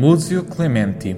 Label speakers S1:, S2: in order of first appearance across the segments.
S1: Muzio Clementi.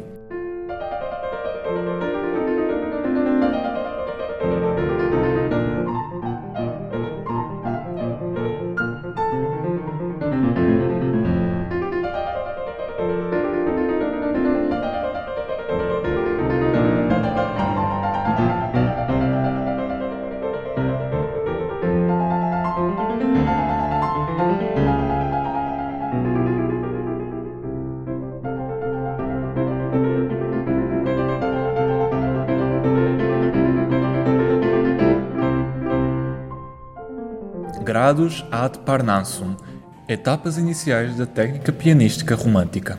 S1: Grados ad Parnassum, etapas iniciais da técnica pianística romântica.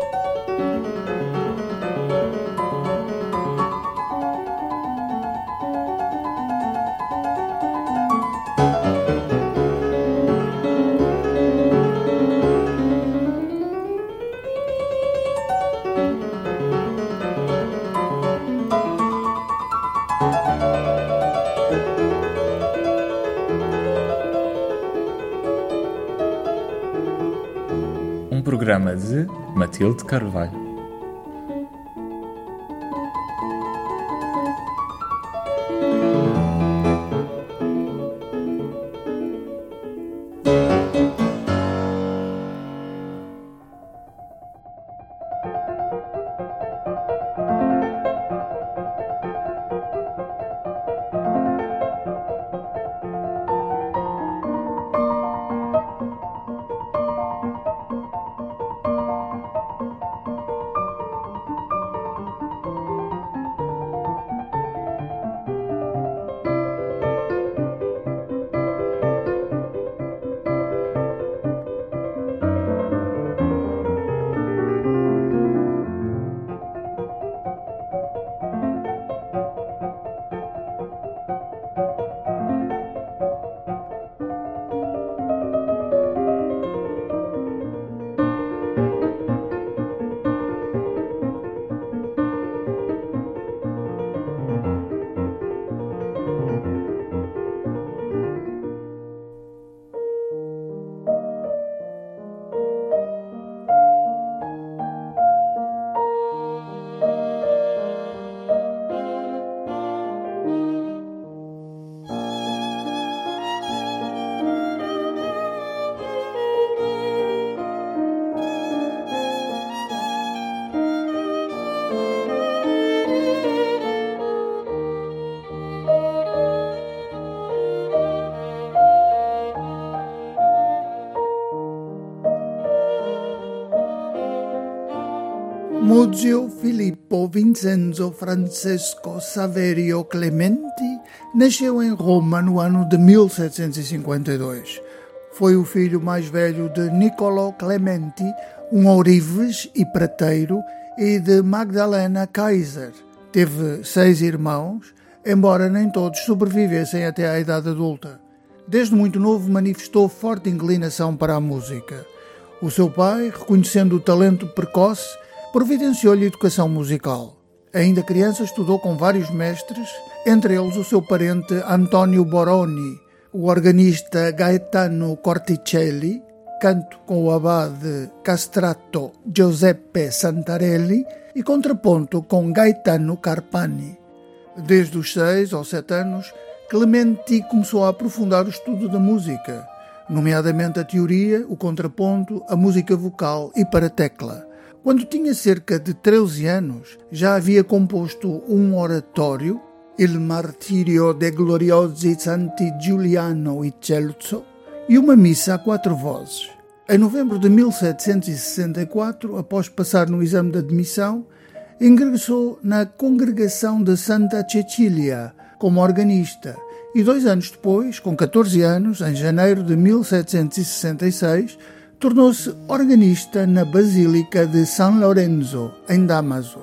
S1: Um programa de Matilde Carvalho.
S2: Muzio Filippo Vincenzo Francesco Saverio Clementi nasceu em Roma no ano de 1752. Foi o filho mais velho de Niccolò Clementi, um ourives e prateiro, e de Magdalena Kaiser. Teve 6 irmãos, embora nem todos sobrevivessem até à idade adulta. Desde muito novo manifestou forte inclinação para a música. O seu pai, reconhecendo o talento precoce, providenciou-lhe educação musical. Ainda criança estudou com vários mestres, entre eles o seu parente Antonio Boroni, o organista Gaetano Corticelli, canto com o abade castrato Giuseppe Santarelli e contraponto com Gaetano Carpani. Desde os 6 ou 7 anos, Clementi começou a aprofundar o estudo da música, nomeadamente a teoria, o contraponto, a música vocal e para tecla. Quando tinha cerca de 13 anos, já havia composto um oratório, Il Martirio de Gloriosi Santi Giuliano e Celso, e uma missa a 4 vozes. Em novembro de 1764, após passar no exame de admissão, ingressou na Congregação de Santa Cecília como organista e 2 anos depois, com 14 anos, em janeiro de 1766, tornou-se organista na Basílica de San Lorenzo, em Damaso.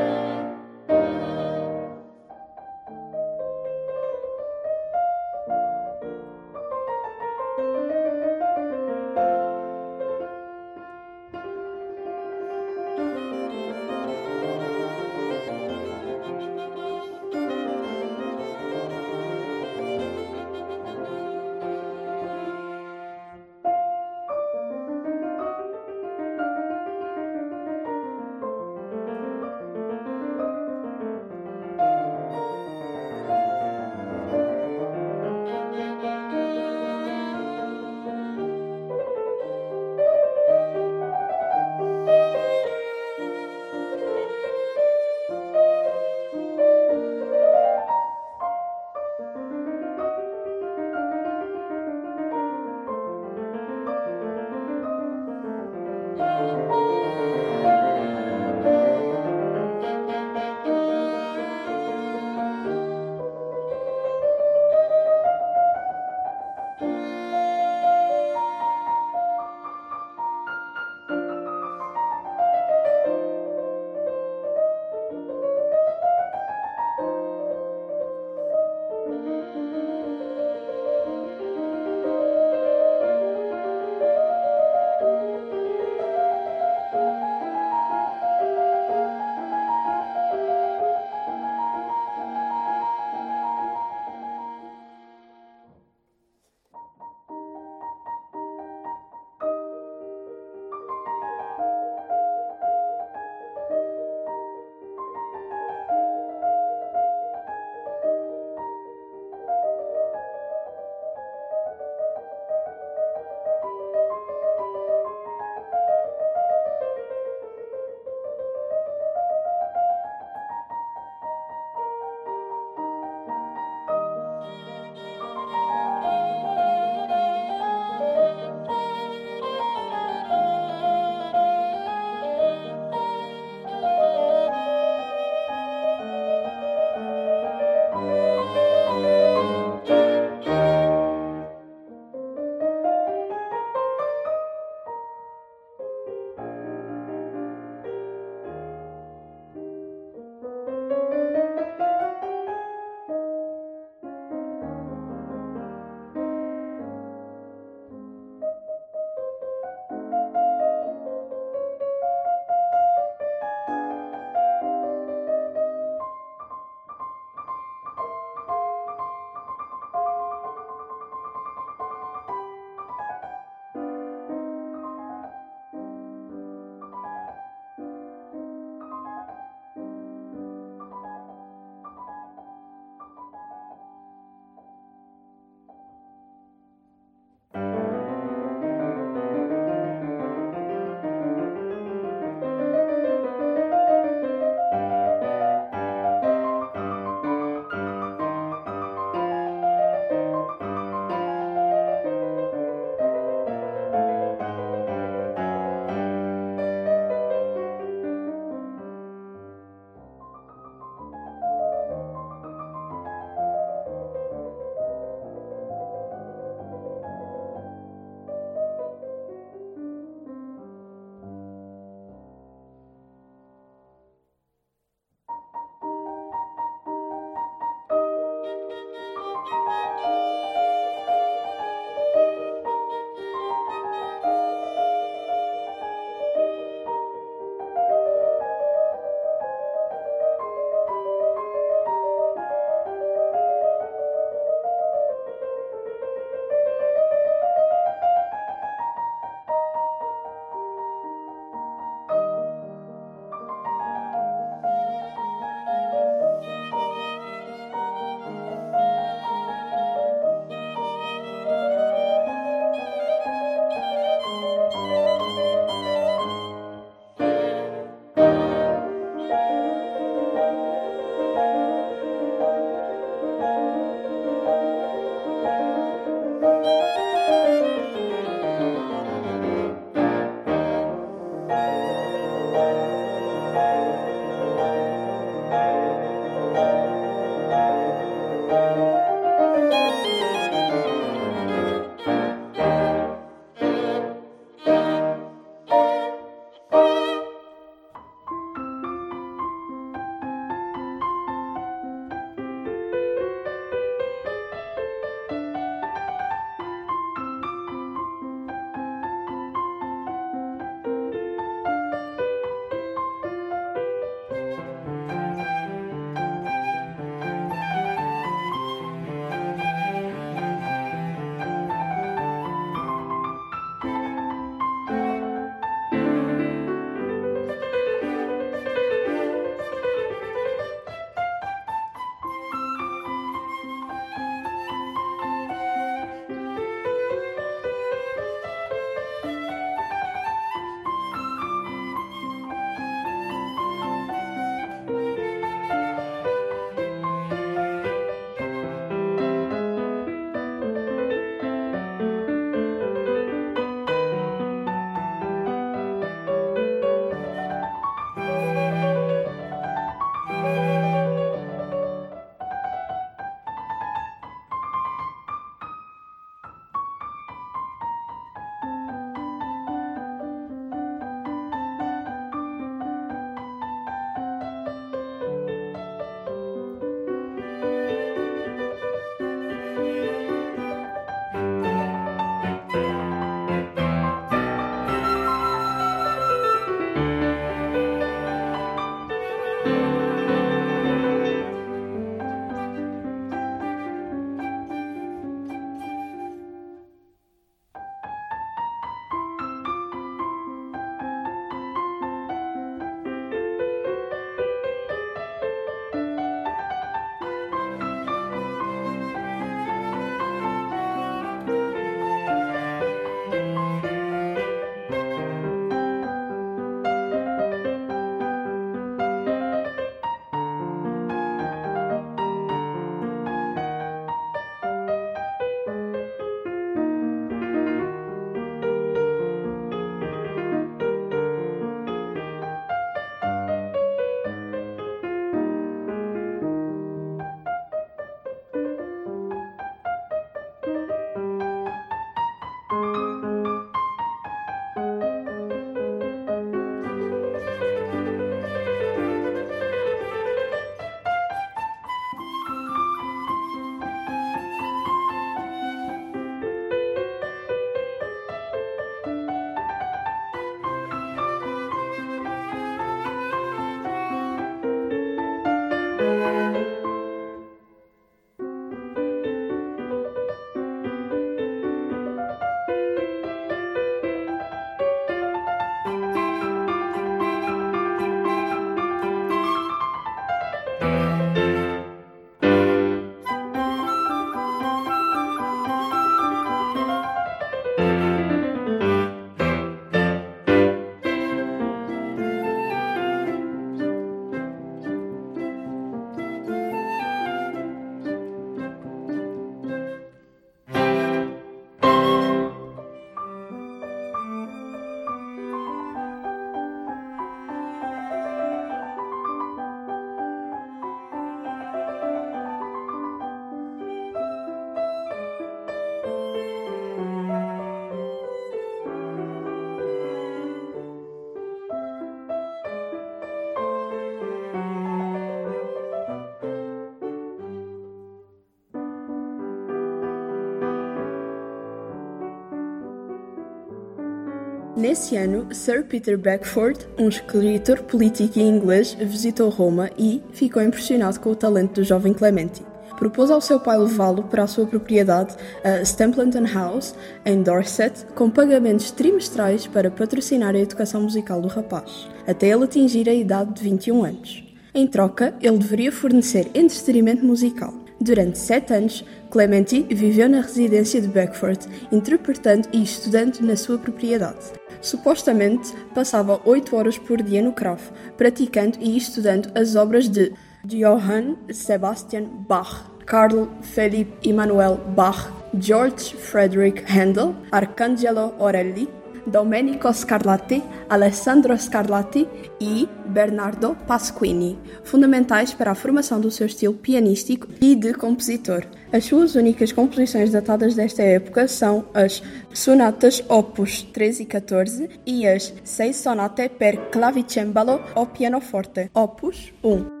S3: Nesse ano, Sir Peter Beckford, um escritor político inglês, visitou Roma e ficou impressionado com o talento do jovem Clementi. Propôs ao seu pai levá-lo para a sua propriedade, a Stapleton House, em Dorset, com pagamentos trimestrais para patrocinar a educação musical do rapaz, até ele atingir a idade de 21 anos. Em troca, ele deveria fornecer entretenimento musical. Durante 7 anos, Clementi viveu na residência de Beckford, interpretando e estudando na sua propriedade. Supostamente, passava 8 horas por dia no cravo, praticando e estudando as obras de Johann Sebastian Bach, Carl Philipp Emanuel Bach, George Frederick Handel, Arcangelo Orelli, Domenico Scarlatti, Alessandro Scarlatti e Bernardo Pasquini, fundamentais para a formação do seu estilo pianístico e de compositor. As suas únicas composições datadas desta época são as sonatas Opus 13 e 14 e as 6 sonate per clavicembalo o pianoforte, Opus 1.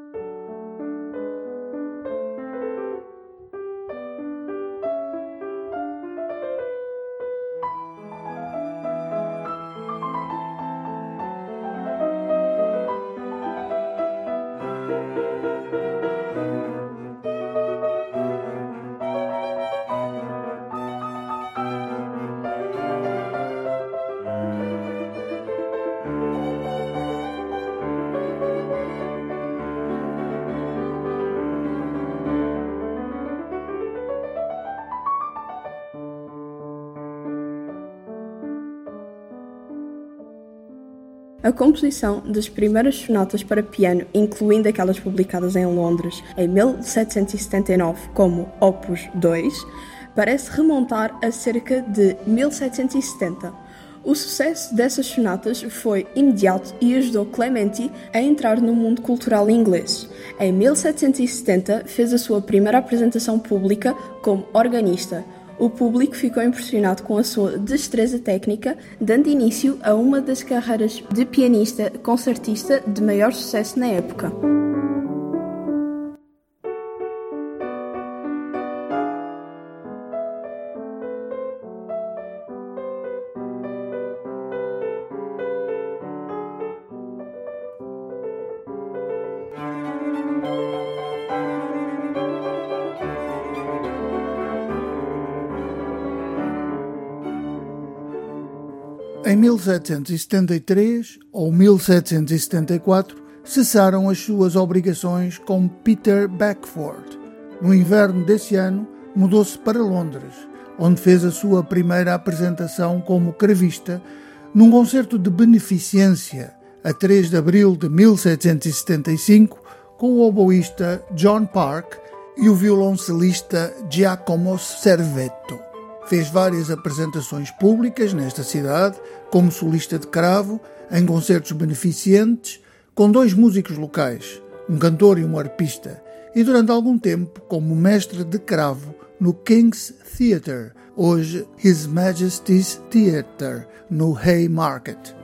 S3: A composição das primeiras sonatas para piano, incluindo aquelas publicadas em Londres em 1779 como Opus 2, parece remontar a cerca de 1770. O sucesso dessas sonatas foi imediato e ajudou Clementi a entrar no mundo cultural inglês. Em 1770, fez a sua primeira apresentação pública como organista. O público ficou impressionado com a sua destreza técnica, dando início a uma das carreiras de pianista-concertista de maior sucesso na época.
S2: Em 1773 ou 1774, cessaram as suas obrigações com Peter Beckford. No inverno desse ano, mudou-se para Londres, onde fez a sua primeira apresentação como cravista num concerto de beneficência, a 3 de abril de 1775, com o oboísta John Park e o violoncelista Giacomo Servetto. Fez várias apresentações públicas nesta cidade, como solista de cravo, em concertos beneficentes, com 2 músicos locais, um cantor e um arpista, e durante algum tempo como mestre de cravo no King's Theatre, hoje His Majesty's Theatre, no Haymarket.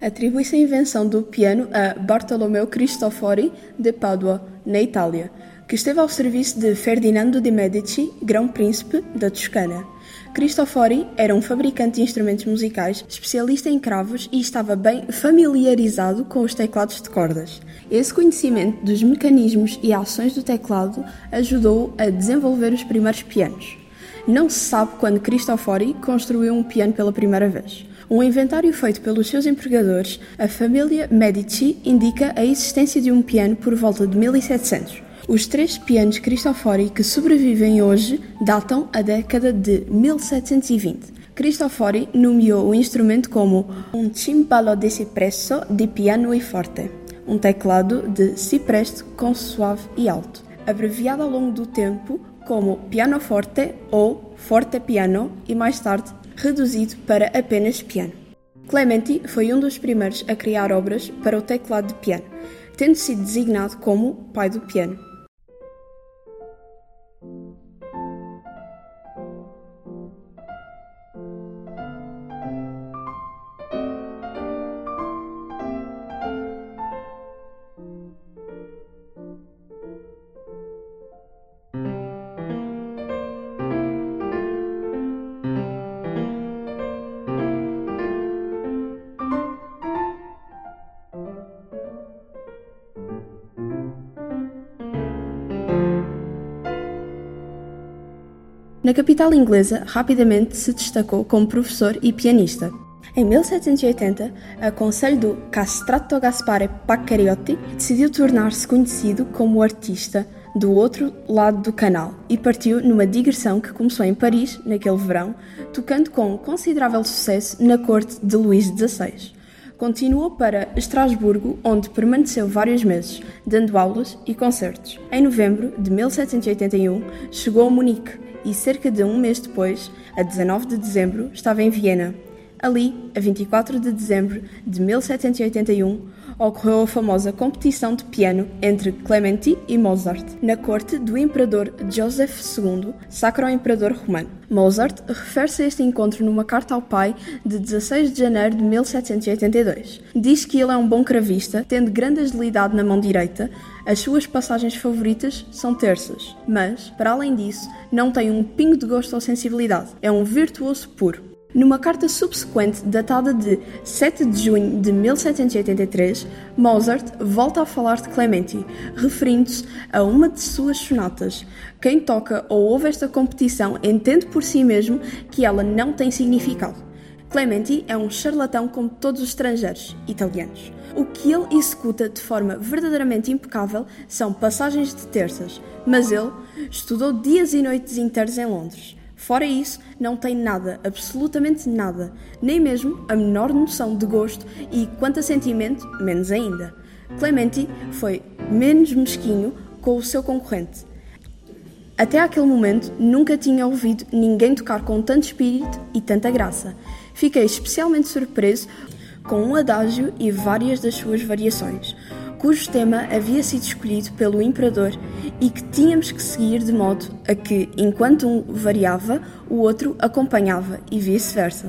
S3: Atribui-se a invenção do piano a Bartolomeo Cristofori de Pádua, na Itália, que esteve ao serviço de Ferdinando de Medici, grão-príncipe da Toscana. Cristofori era um fabricante de instrumentos musicais, especialista em cravos e estava bem familiarizado com os teclados de cordas. Esse conhecimento dos mecanismos e ações do teclado ajudou-o a desenvolver os primeiros pianos. Não se sabe quando Cristofori construiu um piano pela primeira vez. Um inventário feito pelos seus empregadores, a família Medici indica a existência de um piano por volta de 1700. Os 3 pianos Cristofori que sobrevivem hoje datam a década de 1720. Cristofori nomeou o instrumento como um timbalo de cipresso di piano e forte, um teclado de cipreste com suave e alto, abreviado ao longo do tempo como pianoforte ou forte piano e mais tarde reduzido para apenas piano. Clementi foi um dos primeiros a criar obras para o teclado de piano, tendo sido designado como pai do piano. Na capital inglesa, rapidamente se destacou como professor e pianista. Em 1780, a conselho do Castrato Gaspare Paccariotti decidiu tornar-se conhecido como artista do outro lado do canal e partiu numa digressão que começou em Paris, naquele verão, tocando com considerável sucesso na corte de Luís XVI. Continuou para Estrasburgo, onde permaneceu vários meses, dando aulas e concertos. Em novembro de 1781, chegou a Munique e, cerca de um mês depois, a 19 de dezembro, estava em Viena. Ali, a 24 de dezembro de 1781, ocorreu a famosa competição de piano entre Clementi e Mozart, na corte do imperador Joseph II, Sacro Imperador Romano. Mozart refere-se a este encontro numa carta ao pai de 16 de janeiro de 1782. Diz que ele é um bom cravista, tendo grande agilidade na mão direita, as suas passagens favoritas são terças, mas, para além disso, não tem um pingo de gosto ou sensibilidade. É um virtuoso puro. Numa carta subsequente, datada de 7 de junho de 1783, Mozart volta a falar de Clementi, referindo-se a uma de suas sonatas. Quem toca ou ouve esta competição entende por si mesmo que ela não tem significado. Clementi é um charlatão como todos os estrangeiros, italianos. O que ele executa de forma verdadeiramente impecável são passagens de terças, mas ele estudou dias e noites inteiros em Londres. Fora isso, não tem nada, absolutamente nada, nem mesmo a menor noção de gosto e, quanto a sentimento, menos ainda. Clementi foi menos mesquinho com o seu concorrente. Até aquele momento, nunca tinha ouvido ninguém tocar com tanto espírito e tanta graça. Fiquei especialmente surpreso com um adágio e várias das suas variações, cujo tema havia sido escolhido pelo imperador e que tínhamos que seguir de modo a que, enquanto um variava, o outro acompanhava e vice-versa.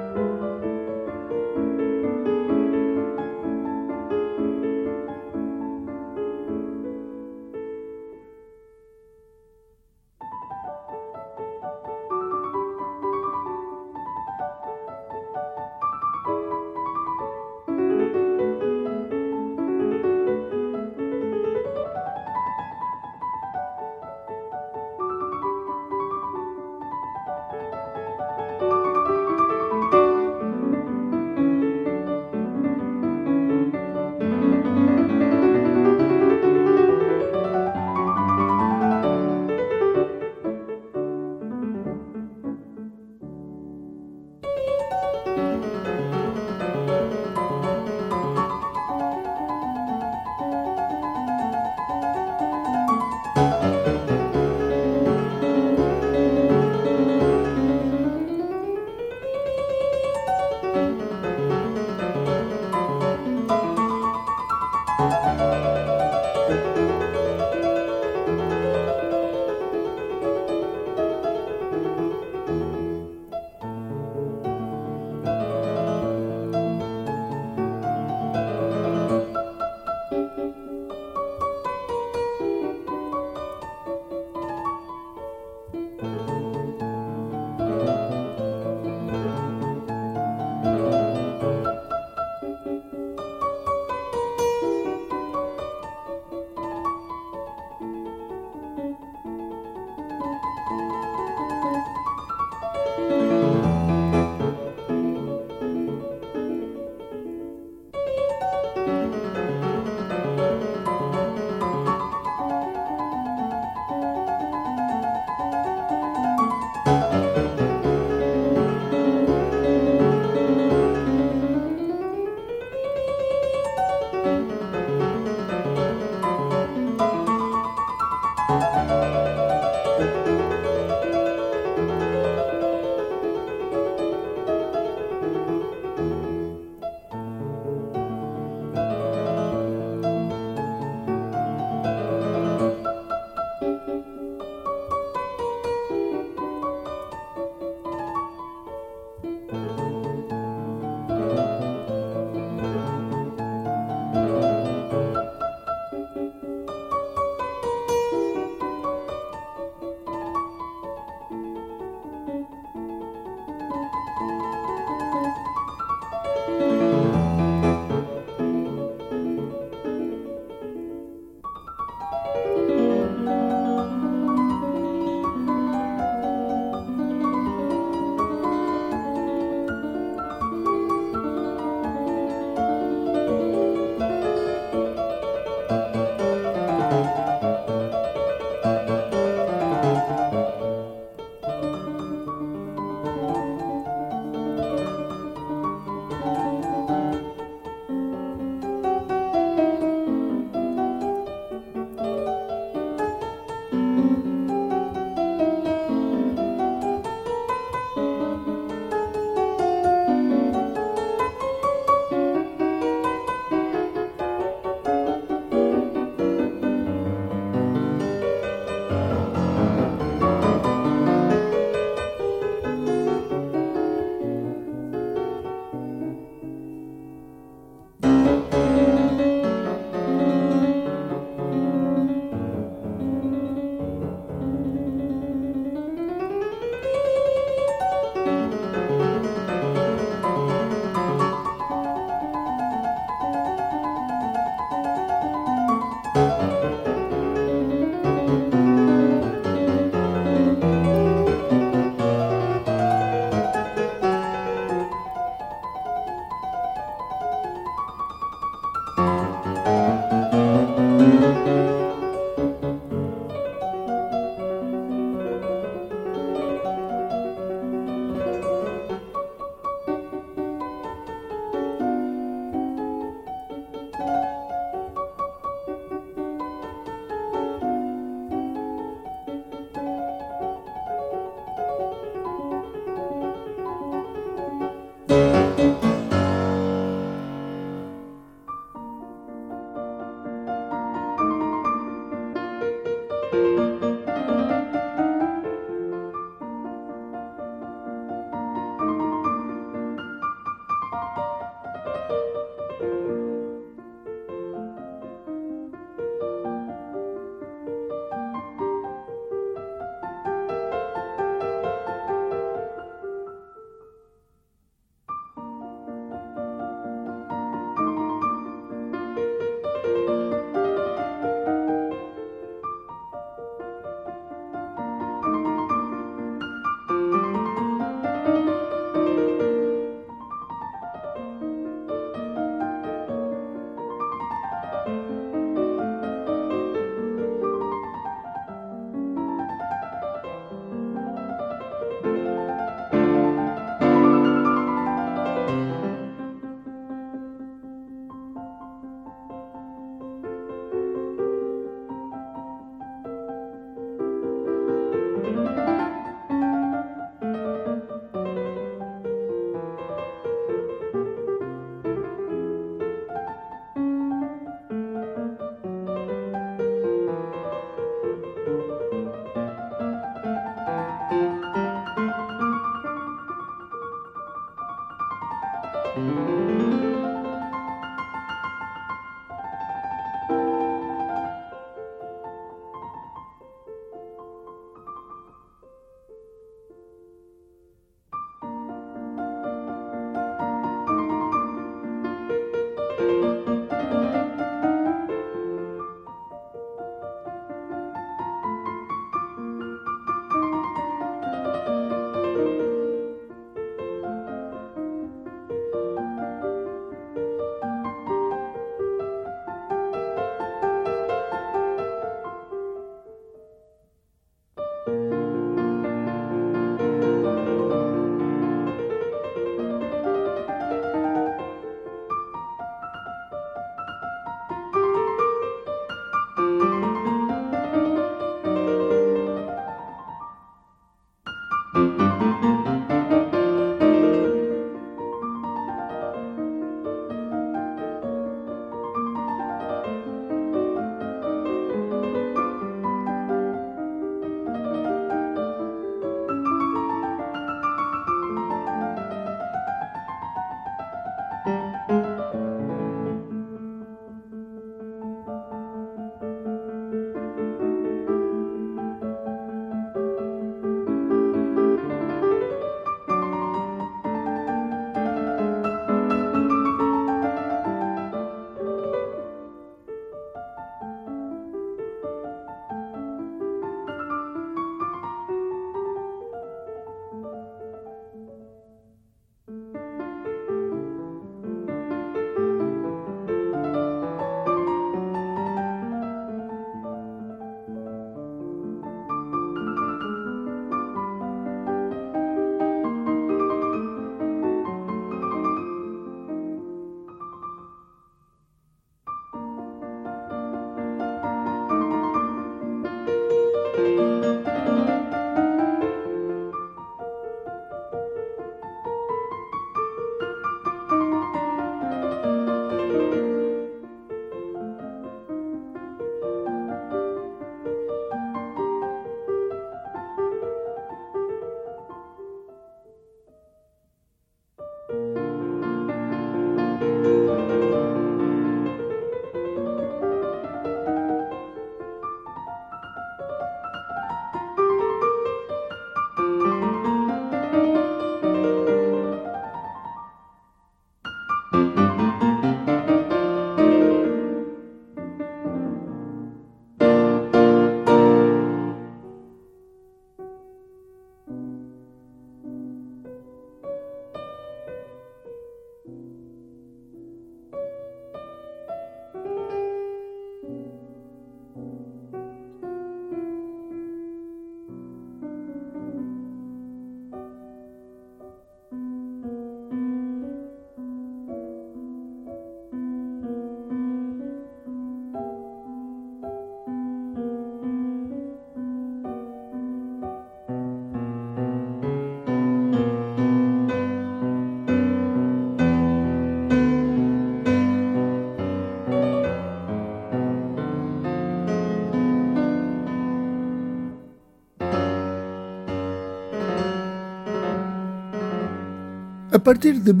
S2: A partir de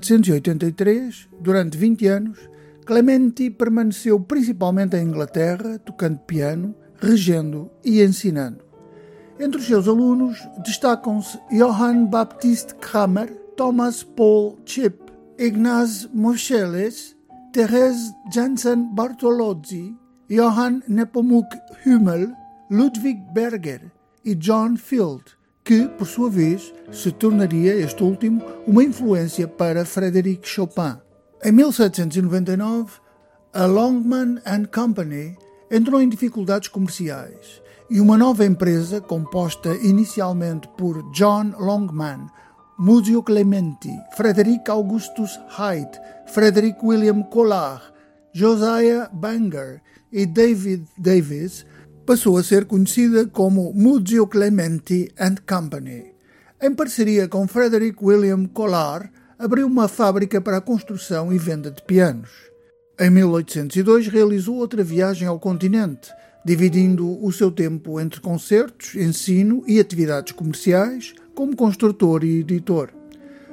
S2: 1783, durante 20 anos, Clementi permaneceu principalmente em Inglaterra, tocando piano, regendo e ensinando. Entre os seus alunos destacam-se Johann Baptist Kramer, Thomas Paul Chip, Ignaz Moscheles, Therese Janssen Bartolozzi, Johann Nepomuk Hummel, Ludwig Berger e John Field, que, por sua vez, se tornaria este último uma influência para Frédéric Chopin. Em 1799, a Longman & Company entrou em dificuldades comerciais e uma nova empresa, composta inicialmente por John Longman, Muzio Clementi, Frederick Augustus Haidt, Frederick William Collard, Josiah Banger e David Davis, passou a ser conhecida como Muzio Clementi & Company. Em parceria com Frederick William Collard, abriu uma fábrica para a construção e venda de pianos. Em 1802 realizou outra viagem ao continente, dividindo o seu tempo entre concertos, ensino e atividades comerciais, como construtor e editor.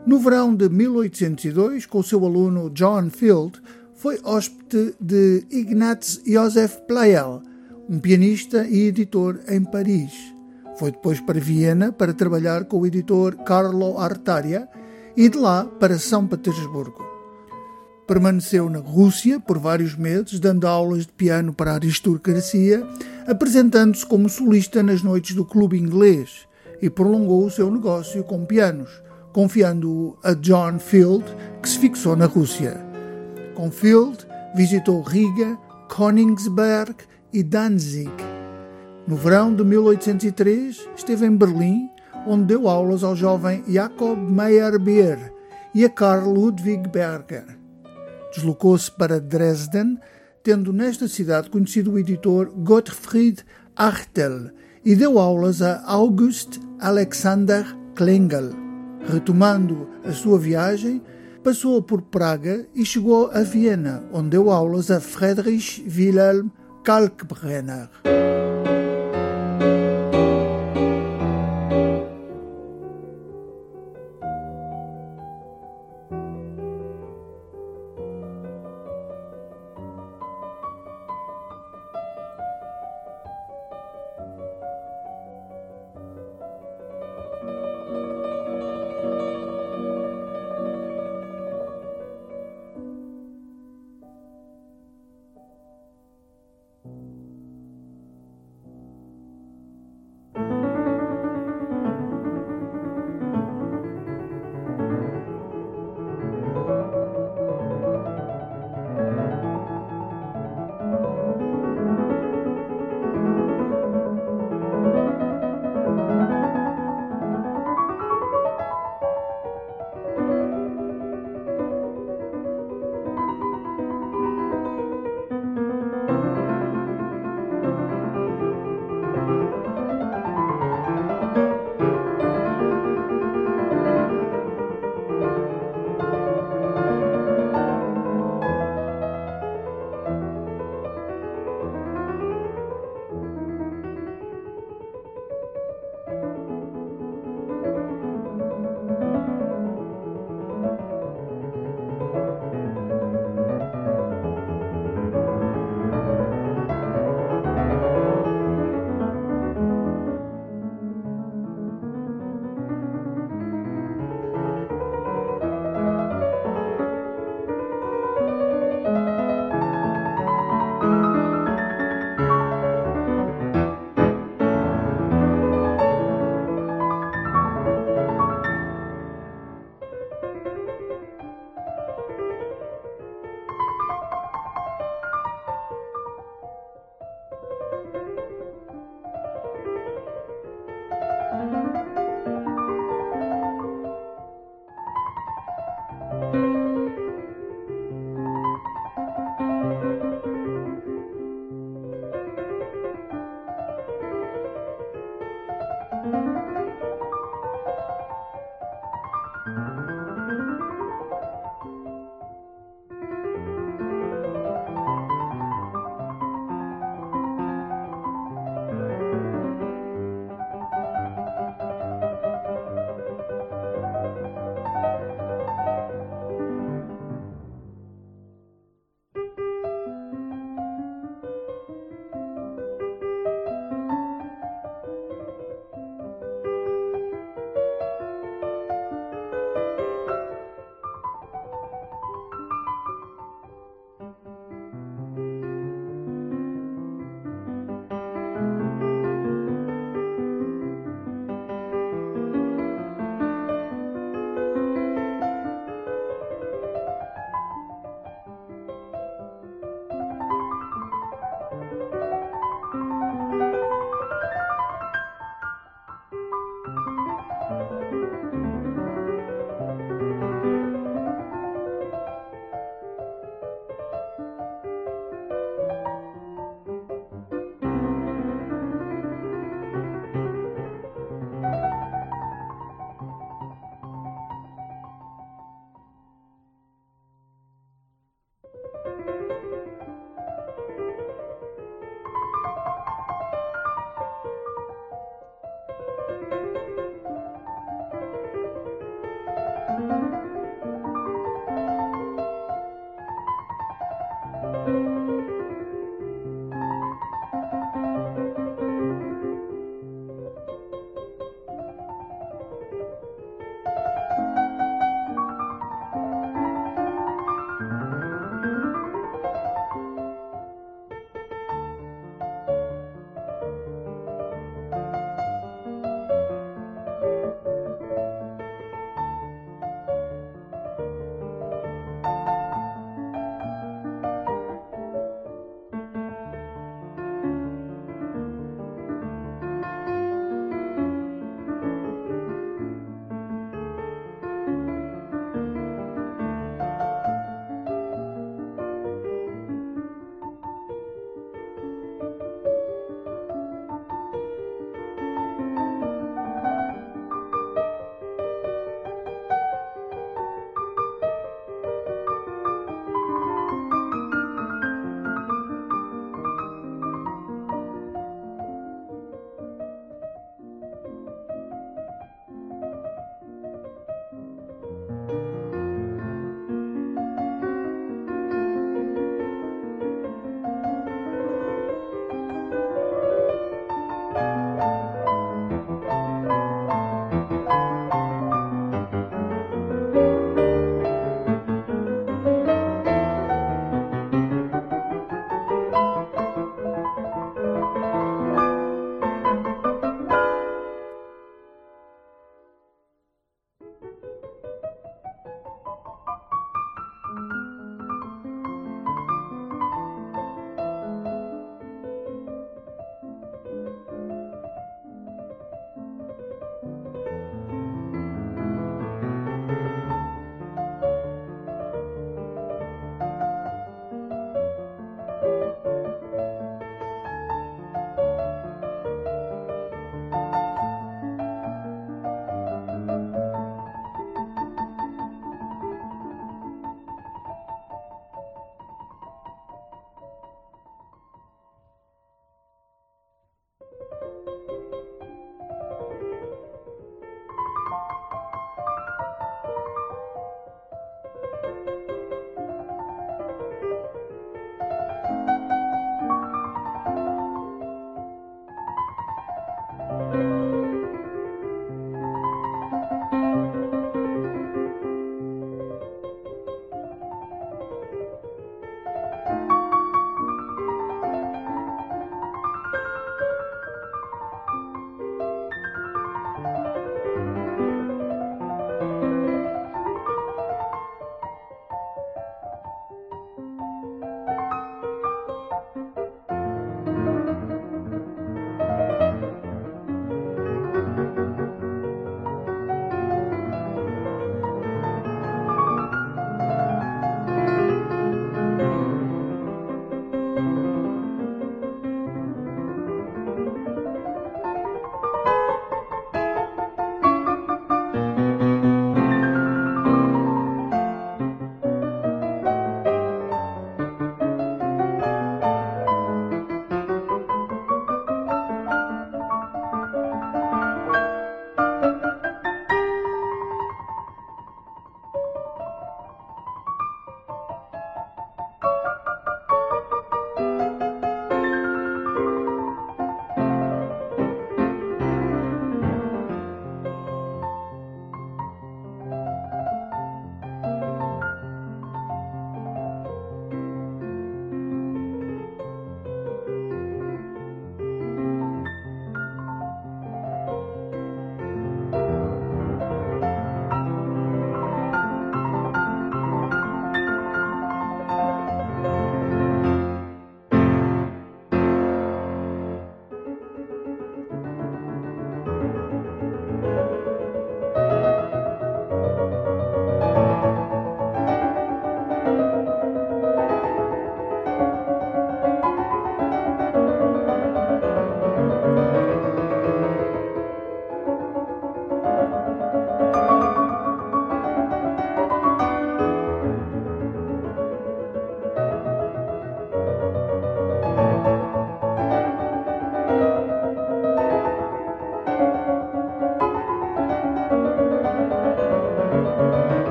S2: No verão de 1802, com o seu aluno John Field, foi hóspede de Ignaz Joseph Pleyel, um pianista e editor em Paris. Foi depois para Viena para trabalhar com o editor Carlo Artaria e de lá para São Petersburgo. Permaneceu na Rússia por vários meses, dando aulas de piano para a aristocracia, apresentando-se como solista nas noites do clube inglês e prolongou o seu negócio com pianos, confiando-o a John Field, que se fixou na Rússia. Com Field, visitou Riga, Königsberg e Danzig. No verão de 1803, esteve em Berlim, onde deu aulas ao jovem Jakob Meyerbeer e a Karl Ludwig Berger. Deslocou-se para Dresden, tendo nesta cidade conhecido o editor Gottfried Achtel e deu aulas a August Alexander Klengel. Retomando a sua viagem, passou por Praga e chegou a Viena, onde deu aulas a Friedrich Wilhelm Kalkbrenner.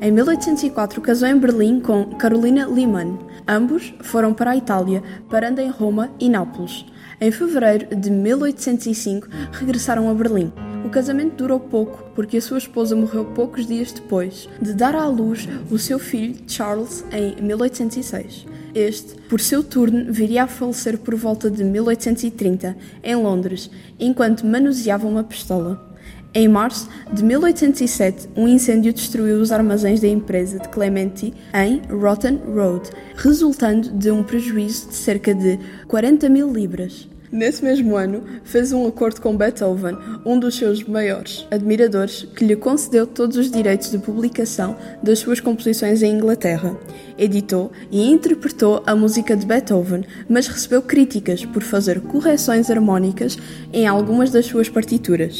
S3: Em 1804 casou em Berlim com Carolina Limann. Ambos foram para a Itália, parando em Roma e Nápoles. Em fevereiro de 1805 regressaram a Berlim. O casamento durou pouco porque a sua esposa morreu poucos dias depois de dar à luz o seu filho Charles em 1806. Este, por seu turno, viria a falecer por volta de 1830 em Londres, enquanto manuseava uma pistola. Em março de 1807, um incêndio destruiu os armazéns da empresa de Clementi em Rotten Road, resultando de um prejuízo de cerca de 40.000 libras. Nesse mesmo ano, fez um acordo com Beethoven, um dos seus maiores admiradores, que lhe concedeu todos os direitos de publicação das suas composições em Inglaterra. Editou e interpretou a música de Beethoven, mas recebeu críticas por fazer correções harmónicas em algumas das suas partituras.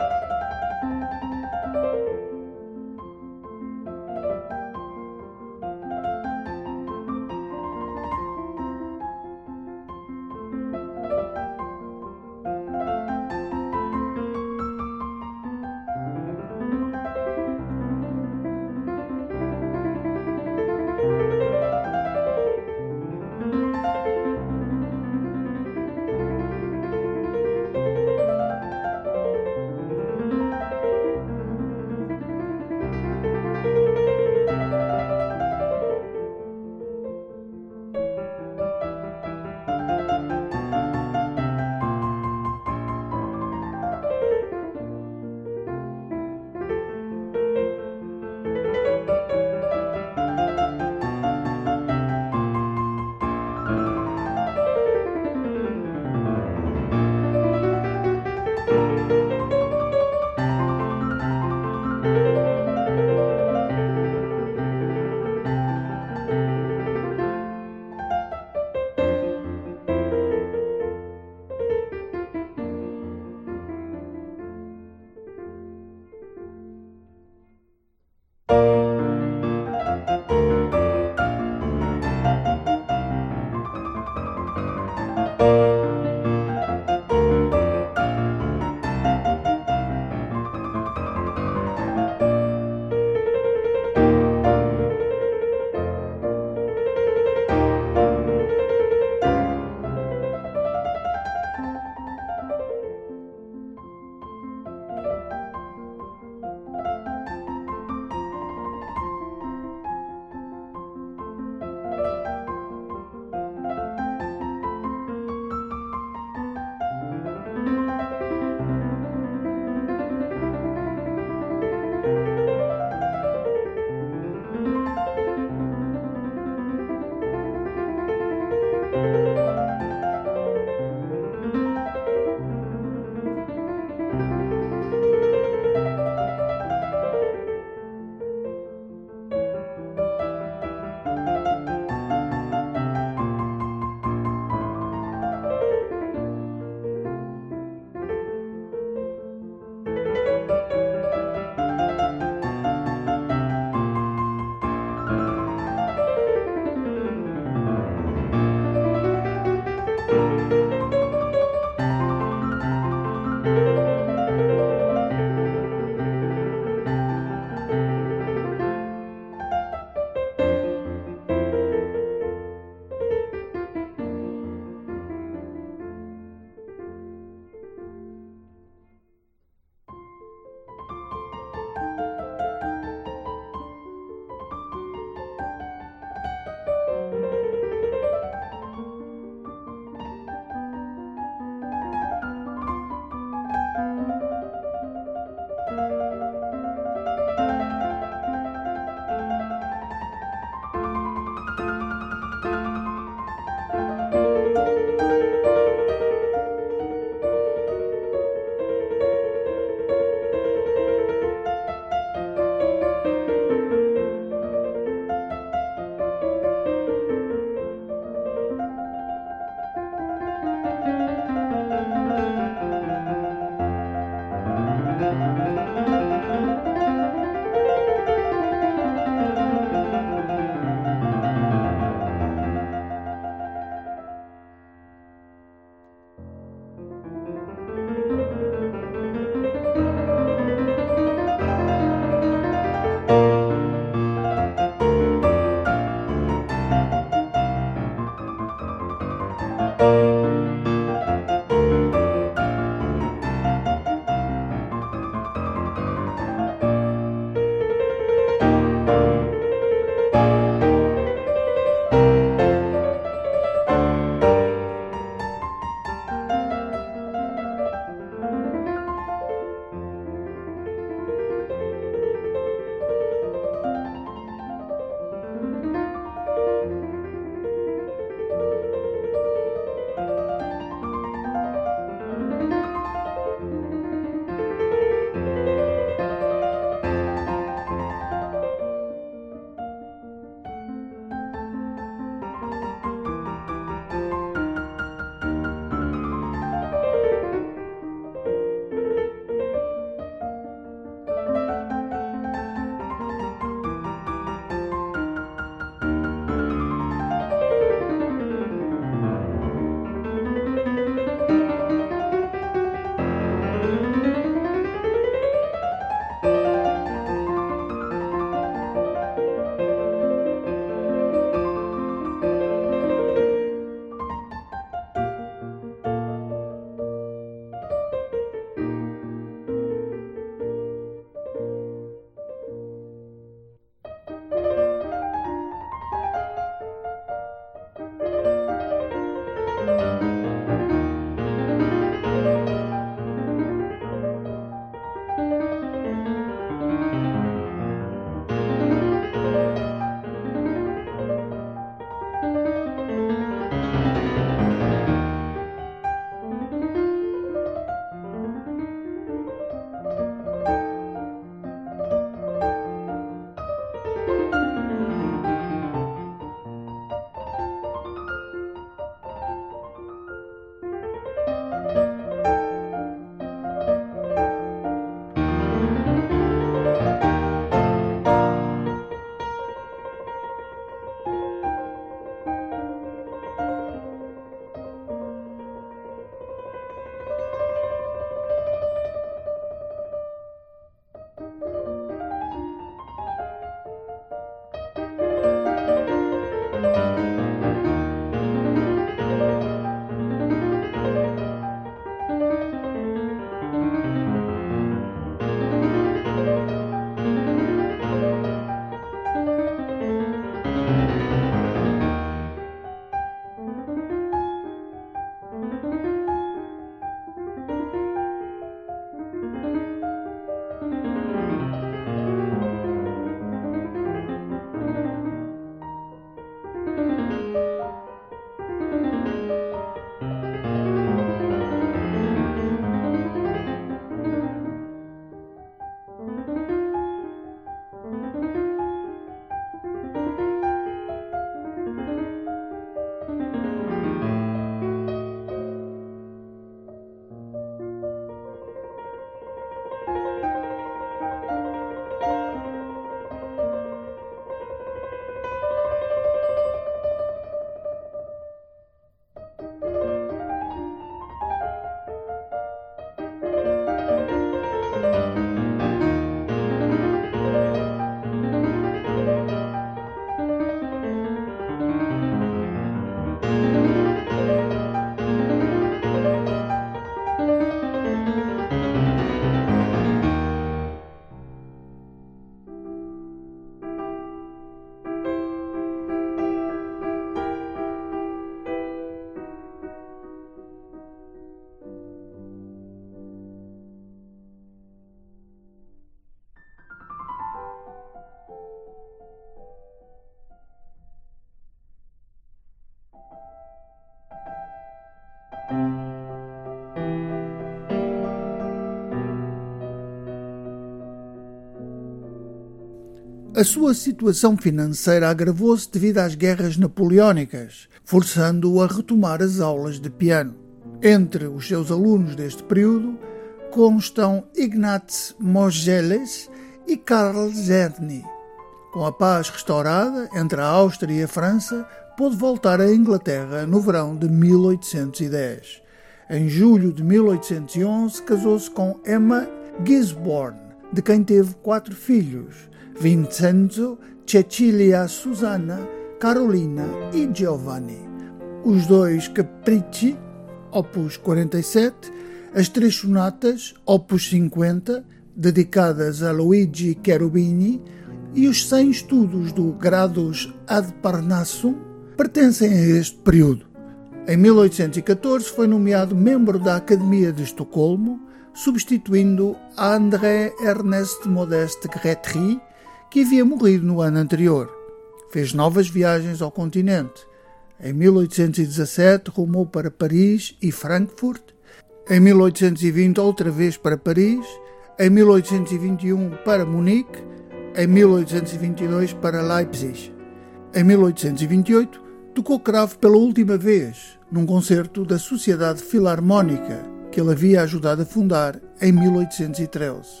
S2: A sua situação financeira agravou-se devido às guerras napoleónicas, forçando-o a retomar as aulas de piano. Entre os seus alunos deste período constam Ignaz Moscheles e Karl Czerny. Com a paz restaurada entre a Áustria e a França, pôde voltar à Inglaterra no verão de 1810. Em julho de 1811, casou-se com Emma Gisborne, de quem teve 4 filhos: Vincenzo, Cecilia Susanna, Carolina e Giovanni. Os 2 Capricci, opus 47, as 3 sonatas, opus 50, dedicadas a Luigi Cherubini, e os 100 estudos do Gradus ad Parnassum pertencem a este período. Em 1814 foi nomeado membro da Academia de Estocolmo, substituindo André Ernest Modeste Grétry, que havia morrido no ano anterior. Fez novas viagens ao continente. Em 1817 rumou para Paris e Frankfurt. Em 1820 outra vez para Paris. Em 1821 para Munique. Em 1822 para Leipzig. Em 1828 tocou cravo pela última vez num concerto da Sociedade Filarmónica que ele havia ajudado a fundar em 1813.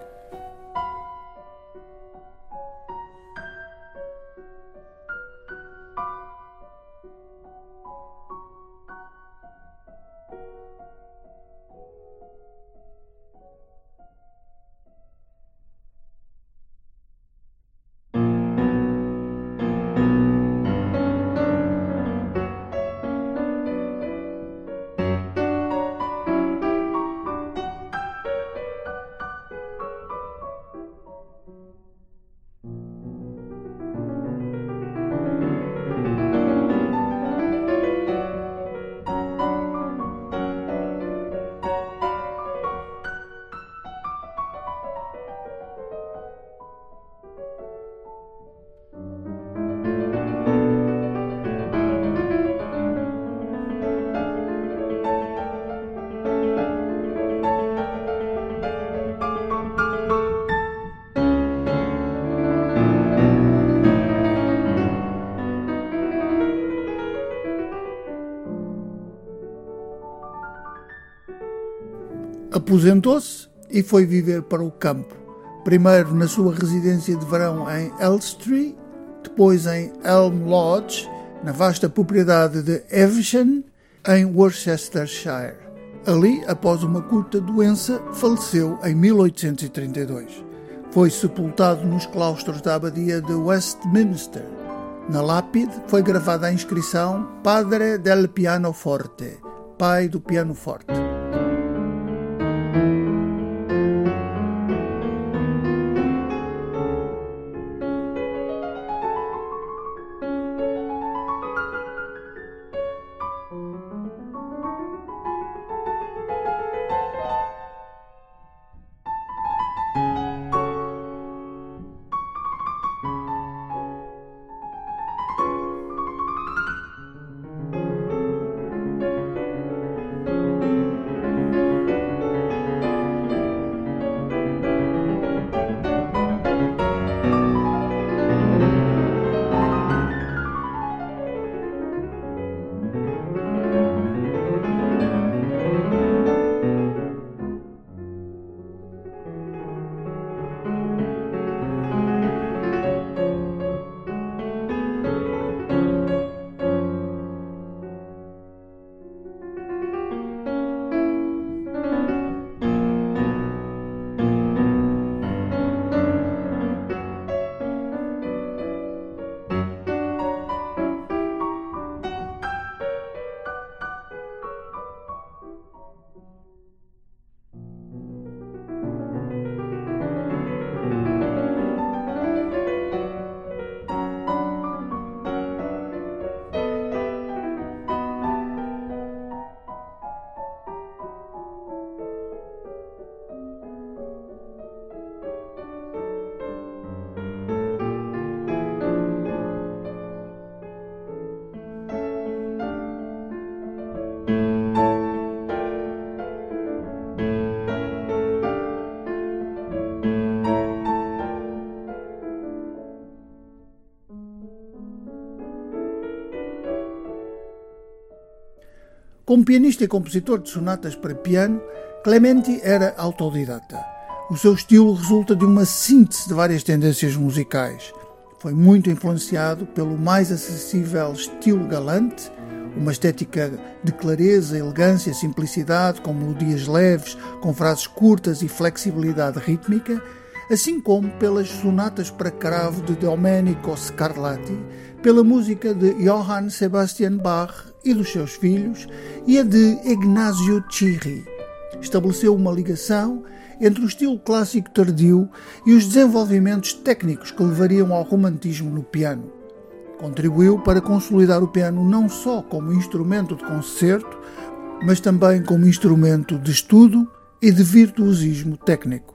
S2: Aposentou-se e foi viver para o campo, primeiro na sua residência de verão em Elstree, depois em Elm Lodge, na vasta propriedade de Evesham, em Worcestershire. Ali, após uma curta doença, faleceu em 1832. Foi sepultado nos claustros da abadia de Westminster. Na lápide foi gravada a inscrição Padre del Pianoforte, pai do pianoforte. Como pianista e compositor de sonatas para piano, Clementi era autodidata. O seu estilo resulta de uma síntese de várias tendências musicais. Foi muito influenciado pelo mais acessível estilo galante, uma estética de clareza, elegância, simplicidade, com melodias leves, com frases curtas e flexibilidade rítmica, assim como pelas sonatas para cravo de Domenico Scarlatti, pela música de Johann Sebastian Bach e dos seus filhos e a de Ignazio Cirri. Estabeleceu uma ligação entre o estilo clássico tardio e os desenvolvimentos técnicos que levariam ao romantismo no piano. Contribuiu para consolidar o piano não só como instrumento de concerto, mas também como instrumento de estudo e de virtuosismo técnico.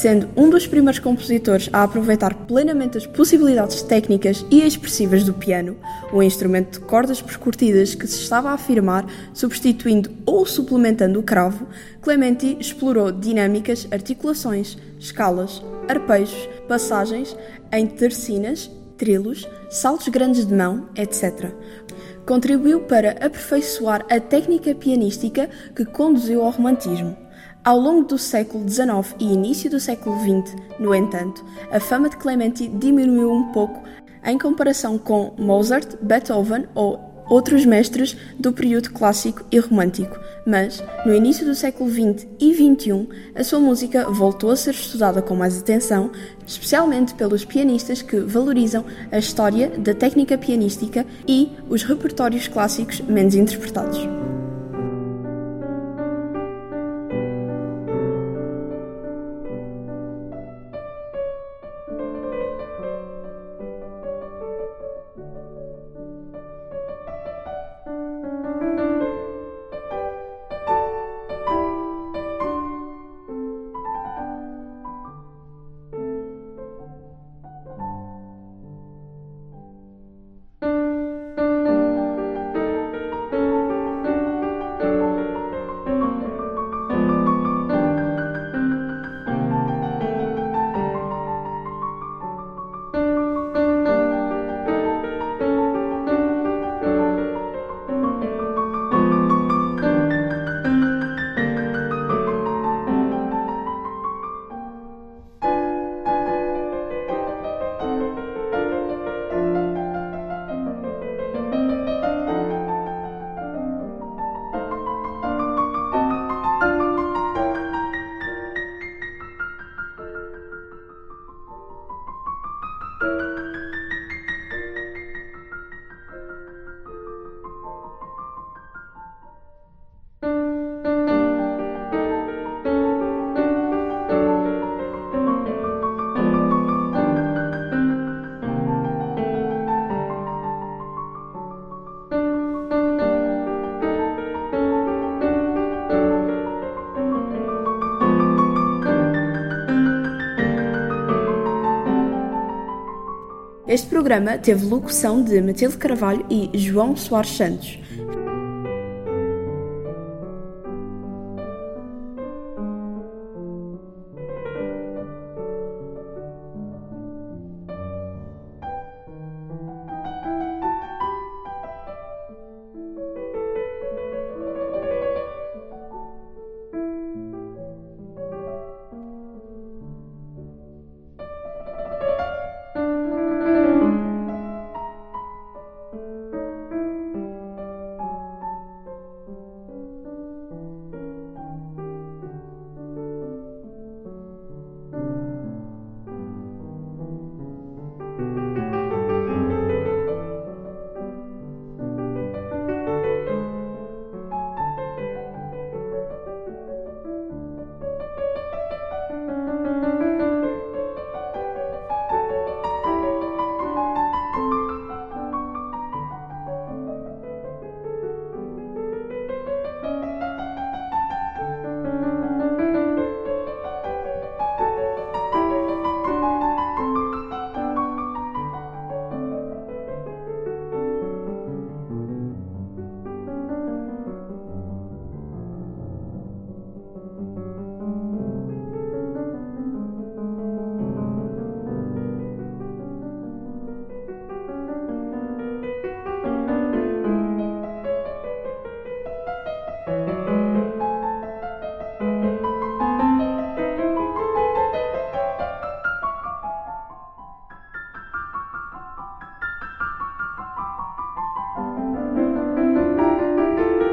S3: sendo um dos primeiros compositores a aproveitar plenamente as possibilidades técnicas e expressivas do piano, um instrumento de cordas percutidas que se estava a afirmar, substituindo ou suplementando o cravo. Clementi explorou dinâmicas, articulações, escalas, arpejos, passagens em tercinas, trilos, saltos grandes de mão, etc. Contribuiu para aperfeiçoar a técnica pianística que conduziu ao romantismo. Ao longo do século XIX e início do século XX, no entanto, a fama de Clementi diminuiu um pouco em comparação com Mozart, Beethoven ou outros mestres do período clássico e romântico, mas, no início do século XX e XXI, a sua música voltou a ser estudada com mais atenção, especialmente pelos pianistas que valorizam a história da técnica pianística e os repertórios clássicos menos interpretados. Este programa teve locução de Matilde Carvalho e João Soares Santos.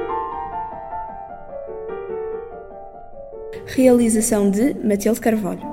S3: Realização de Matilde Carvalho.